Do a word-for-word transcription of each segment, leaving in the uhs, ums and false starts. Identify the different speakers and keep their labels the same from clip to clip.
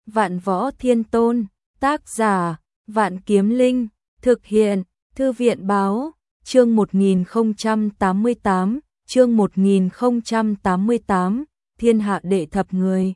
Speaker 1: Vạn Võ Thiên Tôn, tác giả, Vạn Kiếm Linh, thực hiện, Thư viện báo, chương một nghìn không trăm tám mươi tám, chương một nghìn không trăm tám mươi tám, thiên hạ đệ thập người.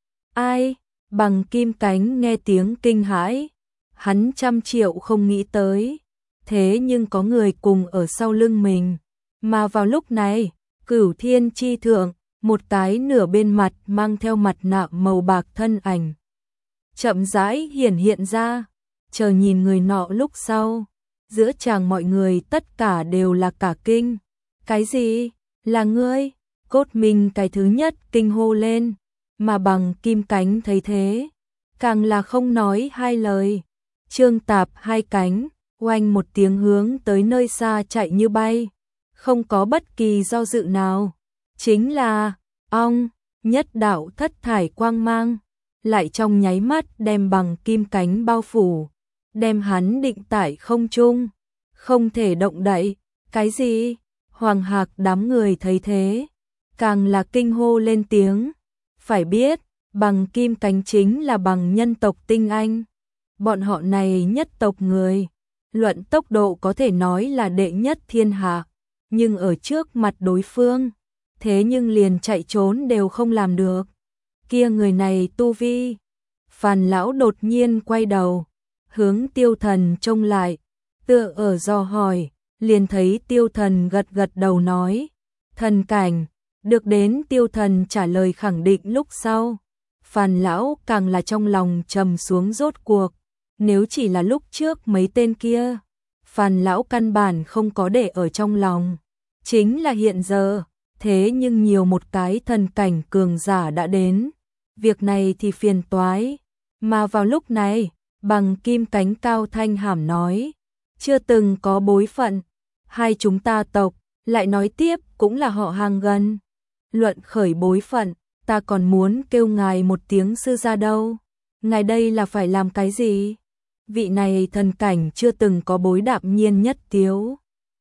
Speaker 1: Ai? Bằng Kim Cánh nghe tiếng kinh hãi, hắn trăm triệu không nghĩ tới, thế nhưng có người cùng ở sau lưng mình, mà vào lúc này, Cửu Thiên chi thượng, một cái nửa bên mặt mang theo mặt nạ màu bạc thân ảnh chậm rãi hiển hiện ra, chờ nhìn người nọ lúc sau, giữa chàng mọi người tất cả đều là cả kinh. Cái gì? Là ngươi? Cốt Minh cái thứ nhất kinh hô lên, mà Bằng Kim Cánh thấy thế, càng là không nói hai lời. Trương Tạp hai cánh, oanh một tiếng hướng tới nơi xa chạy như bay, không có bất kỳ do dự nào. Chính là, ong, nhất đạo thất thải quang mang, lại trong nháy mắt đem Bằng Kim Cánh bao phủ, đem hắn định tại không trung, không thể động đậy. Cái gì? Hoàng Hạc đám người thấy thế, càng là kinh hô lên tiếng. Phải biết, Bằng Kim Cánh chính là bằng nhân tộc tinh anh. Bọn họ này nhất tộc người, luận tốc độ có thể nói là đệ nhất thiên hạ, nhưng ở trước mặt đối phương, thế nhưng liền chạy trốn đều không làm được. Kia người này tu vi. Phàn lão đột nhiên quay đầu, hướng Tiêu Thần trông lại, tựa ở dò hỏi, liền thấy Tiêu Thần gật gật đầu nói, thần cảnh. Được đến Tiêu Thần trả lời khẳng định lúc sau, Phàn lão càng là trong lòng trầm xuống. Rốt cuộc, nếu chỉ là lúc trước mấy tên kia, Phàn lão căn bản không có để ở trong lòng, chính là hiện giờ, thế nhưng nhiều một cái thần cảnh cường giả đã đến, việc này thì phiền toái. Mà vào lúc này, Bằng Kim Cánh cao thanh hàm nói, chưa từng có bối phận, hai chúng ta tộc, lại nói tiếp cũng là họ hàng gần. Luận khởi bối phận, ta còn muốn kêu ngài một tiếng sư gia đâu. Ngài đây là phải làm cái gì? Vị này thần cảnh chưa từng có bối đạm nhiên nhất tiếu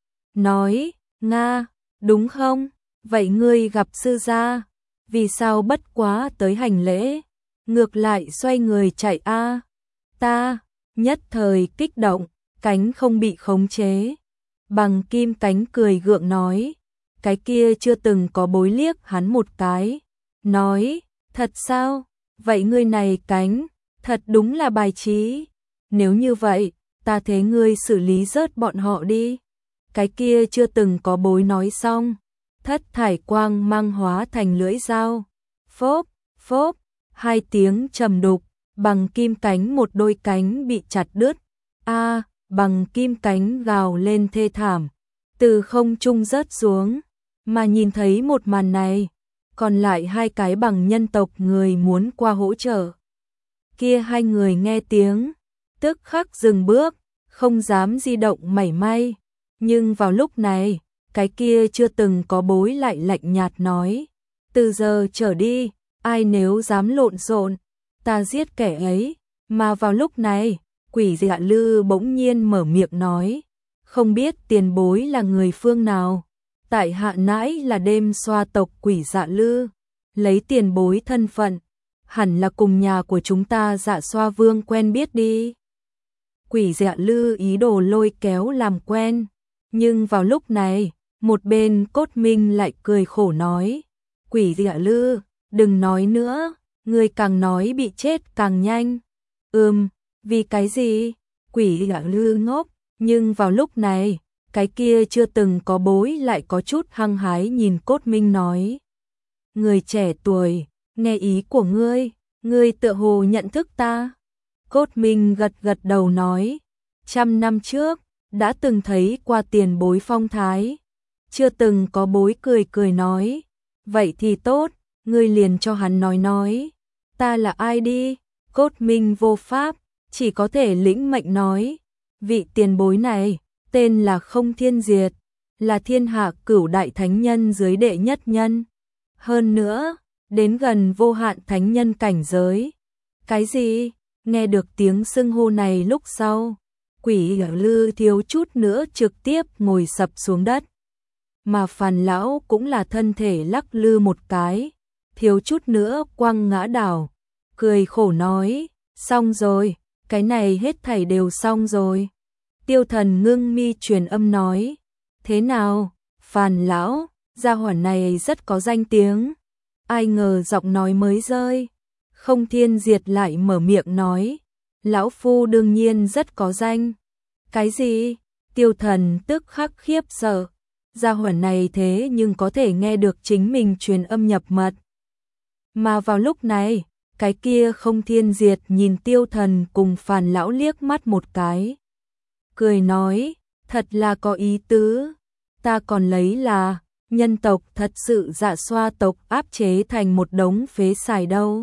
Speaker 1: nói, Nga, đúng không? Vậy ngươi gặp sư gia, vì sao bất quá tới hành lễ, ngược lại xoay người chạy a? Ta, nhất thời kích động, cánh không bị khống chế. Bằng Kim Cánh cười gượng nói, cái kia chưa từng có bối liếc hắn một cái, nói, thật sao? Vậy ngươi này cánh, thật đúng là bài trí. Nếu như vậy, ta thế ngươi xử lý rớt bọn họ đi. Cái kia chưa từng có bối nói xong, thất thải quang mang hóa thành lưỡi dao, phốp, phốp, hai tiếng trầm đục, Bằng Kim Cánh một đôi cánh bị chặt đứt. A, Bằng Kim Cánh gào lên thê thảm, từ không trung rớt xuống. Mà nhìn thấy một màn này, còn lại hai cái bằng nhân tộc người muốn qua hỗ trợ. Kia hai người nghe tiếng, tức khắc dừng bước, không dám di động mảy may. Nhưng vào lúc này, cái kia chưa từng có bối lại lạnh nhạt nói, từ giờ trở đi, ai nếu dám lộn xộn, ta giết kẻ ấy. Mà vào lúc này, Quỷ Dạ Lư bỗng nhiên mở miệng nói, không biết tiền bối là người phương nào. Tại hạ nãi là đêm xoa tộc Quỷ Dạ Lư, lấy tiền bối thân phận, hẳn là cùng nhà của chúng ta Dạ Xoa Vương quen biết đi. Quỷ Dạ Lư ý đồ lôi kéo làm quen, nhưng vào lúc này, một bên Cốt Minh lại cười khổ nói, Quỷ Dạ Lư, đừng nói nữa, người càng nói bị chết càng nhanh. Ừm, vì cái gì? Quỷ Dạ Lư ngốc, nhưng vào lúc này, cái kia chưa từng có bối lại có chút hăng hái nhìn Cốt Minh nói, người trẻ tuổi, nghe ý của ngươi, ngươi tựa hồ nhận thức ta. Cốt Minh gật gật đầu nói, trăm năm trước, đã từng thấy qua tiền bối phong thái. Chưa từng có bối cười cười nói, vậy thì tốt, ngươi liền cho hắn nói nói, ta là ai đi. Cốt Minh vô pháp, chỉ có thể lĩnh mệnh nói, vị tiền bối này, tên là Không Thiên Diệt, là thiên hạ cửu đại thánh nhân dưới đệ nhất nhân. Hơn nữa, đến gần vô hạn thánh nhân cảnh giới. Cái gì? Nghe được tiếng xưng hô này lúc sau, Quỷ Dạ Lư thiếu chút nữa trực tiếp ngồi sập xuống đất. Mà Phàn lão cũng là thân thể lắc lư một cái, thiếu chút nữa quăng ngã đảo. cười khổ nói, xong rồi, cái này hết thảy đều xong rồi. Tiêu Thần ngưng mi truyền âm nói, thế nào, Phàn lão, gia hỏa này rất có danh tiếng. Ai ngờ giọng nói mới rơi, Không Thiên Diệt lại mở miệng nói, lão phu đương nhiên rất có danh. Cái gì? Tiêu Thần tức khắc khiếp sợ, gia hỏa này thế nhưng có thể nghe được chính mình truyền âm nhập mật. Mà vào lúc này, cái kia Không Thiên Diệt nhìn Tiêu Thần cùng Phàn lão liếc mắt một cái, cười nói, thật là có ý tứ, ta còn lấy là nhân tộc thật sự Dạ Xoa tộc áp chế thành một đống phế xài đâu.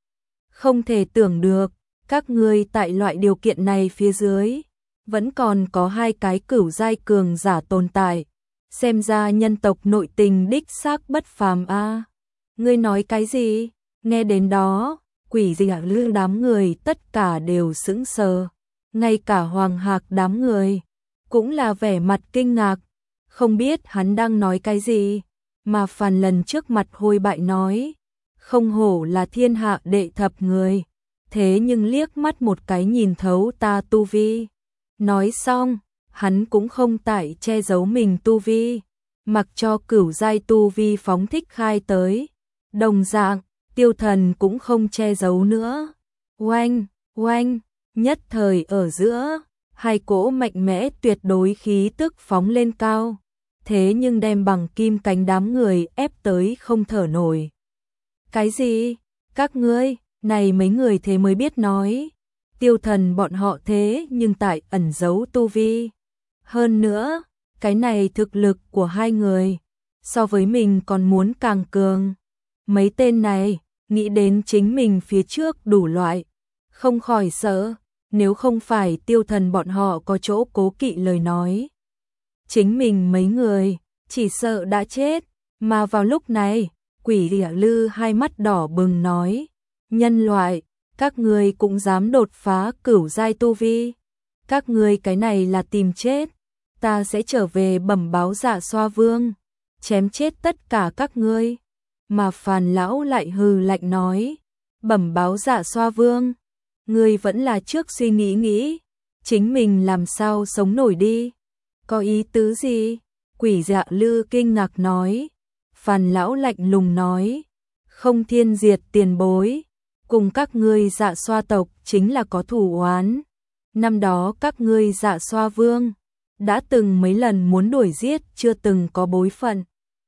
Speaker 1: Không thể tưởng được, các ngươi tại loại điều kiện này phía dưới, vẫn còn có hai cái cửu giai cường giả tồn tại, xem ra nhân tộc nội tình đích xác bất phàm a. À. Ngươi nói cái gì? Nghe đến đó, Quỷ Dị Hạ Lư đám người tất cả đều sững sờ, ngay cả Hoàng Hạc đám người cũng là vẻ mặt kinh ngạc, không biết hắn đang nói cái gì, mà Phàn lần trước mặt hôi bại nói, không hổ là thiên hạ đệ thập người, thế nhưng liếc mắt một cái nhìn thấu ta tu vi. Nói xong, hắn cũng không tại che giấu mình tu vi, mặc cho cửu giai tu vi phóng thích khai tới. Đồng dạng, Tiêu Thần cũng không che giấu nữa. Oanh, oanh, nhất thời ở giữa, hai cỗ mạnh mẽ tuyệt đối khí tức phóng lên cao, thế nhưng đem bằng kim cánh đám người ép tới không thở nổi. Cái gì? Các ngươi, này mấy người thế mới biết nói. Tiêu Thần bọn họ thế nhưng tại ẩn giấu tu vi. Hơn nữa, cái này thực lực của hai người, so với mình còn muốn càng cường. Mấy tên này, nghĩ đến chính mình phía trước đủ loại, không khỏi sợ, nếu không phải Tiêu Thần bọn họ có chỗ cố kỵ lời nói. Chính mình mấy người, chỉ sợ đã chết, mà vào lúc này, Quỷ Dị Hạ Lư hai mắt đỏ bừng nói, nhân loại, các ngươi cũng dám đột phá cửu giai tu vi, các ngươi cái này là tìm chết, ta sẽ trở về bẩm báo Dạ Xoa Vương, chém chết tất cả các ngươi. Mà Phàn lão lại hừ lạnh nói, bẩm báo Dạ Xoa Vương, ngươi vẫn là trước suy nghĩ nghĩ, chính mình làm sao sống nổi đi, có ý tứ gì? Quỷ Dạ Lư kinh ngạc nói. Phàn lão lạnh lùng nói, Không Thiên Diệt tiền bối, cùng các ngươi Dạ Xoa tộc chính là có thù oán. Năm đó các ngươi Dạ Xoa Vương đã từng mấy lần muốn đuổi giết chưa từng có bối phận.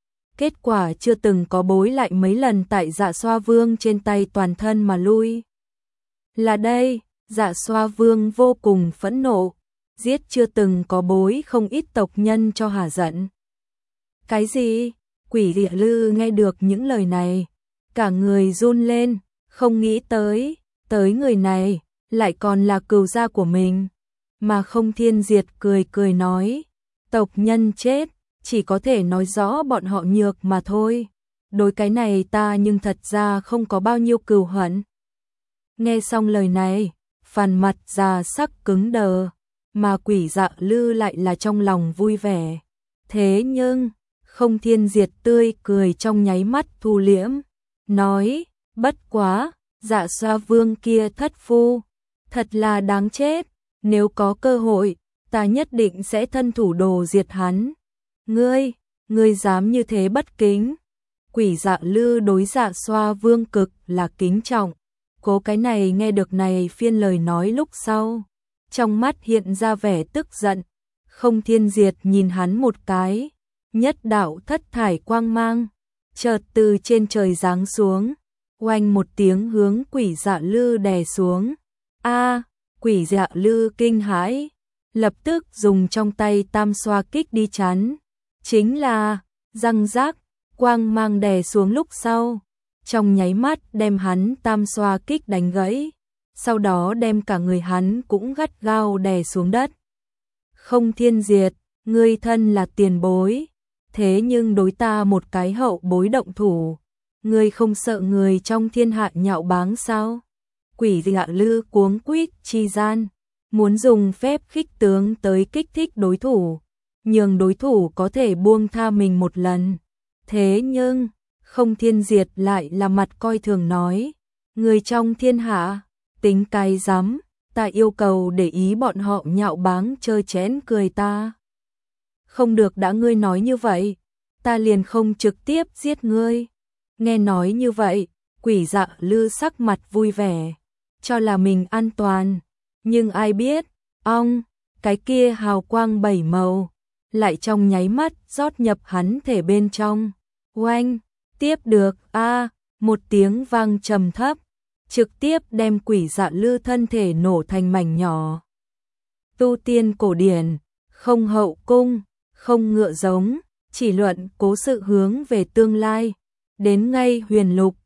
Speaker 1: Kết quả chưa từng có bối lại mấy lần tại Dạ Xoa Vương trên tay toàn thân mà lui. Là đây, Dạ Xoa Vương vô cùng phẫn nộ, giết chưa từng có bối không ít tộc nhân cho hả giận. Cái gì? Quỷ Dị Hạ Lư nghe được những lời này, cả người run lên, không nghĩ tới, tới người này, lại còn là cừu gia của mình. Mà Không Thiên Diệt cười cười nói, tộc nhân chết, chỉ có thể nói rõ bọn họ nhược mà thôi. Đối cái này ta nhưng thật ra không có bao nhiêu cừu hận. Nghe xong lời này, Phàn mặt già sắc cứng đờ, mà Quỷ Dạ Lư lại là trong lòng vui vẻ. Thế nhưng, Không Thiên Diệt tươi cười trong nháy mắt thu liễm, nói, bất quá, Dạ Xoa Vương kia thất phu, thật là đáng chết, nếu có cơ hội, ta nhất định sẽ thân thủ đồ diệt hắn. Ngươi, ngươi dám như thế bất kính. Quỷ Dạ Lư đối Dạ Xoa Vương cực là kính trọng, cố cái này nghe được này phiên lời nói lúc sau, trong mắt hiện ra vẻ tức giận. Không Thiên Diệt nhìn hắn một cái, nhất đạo thất thải quang mang, chợt từ trên trời giáng xuống, oanh một tiếng hướng Quỷ Dạ Lư đè xuống. A, Quỷ Dạ Lư kinh hãi, lập tức dùng trong tay tam xoa kích đi chắn. Chính là, răng rác, quang mang đè xuống lúc sau, trong nháy mắt đem hắn tam xoa kích đánh gãy, sau đó đem cả người hắn cũng gắt gao đè xuống đất. Không Thiên Diệt, ngươi thân là tiền bối, thế nhưng đối ta một cái hậu bối động thủ, ngươi không sợ người trong thiên hạ nhạo báng sao? Quỷ Dị Hạ Lư cuống quýt chi gian, muốn dùng phép khích tướng tới kích thích đối thủ, nhường đối thủ có thể buông tha mình một lần. Thế nhưng, Không Thiên Diệt lại là mặt coi thường nói, Người trong thiên hạ, tính cái rắm, ta yêu cầu để ý bọn họ nhạo báng chơi chén cười ta. Không được, đã ngươi nói như vậy, ta liền không trực tiếp giết ngươi. Nghe nói như vậy, Quỷ Dạ Lư sắc mặt vui vẻ, cho là mình an toàn, nhưng ai biết, ong, cái kia hào quang bảy màu, lại trong nháy mắt rót nhập hắn thể bên trong. Oanh, tiếp được, a, một tiếng vang trầm thấp, trực tiếp đem Quỷ Dạ Lư thân thể nổ thành mảnh nhỏ. Tu tiên cổ điển, không hậu cung, không ngựa giống, chỉ luận cố sự hướng về tương lai, đến ngay huyền lục,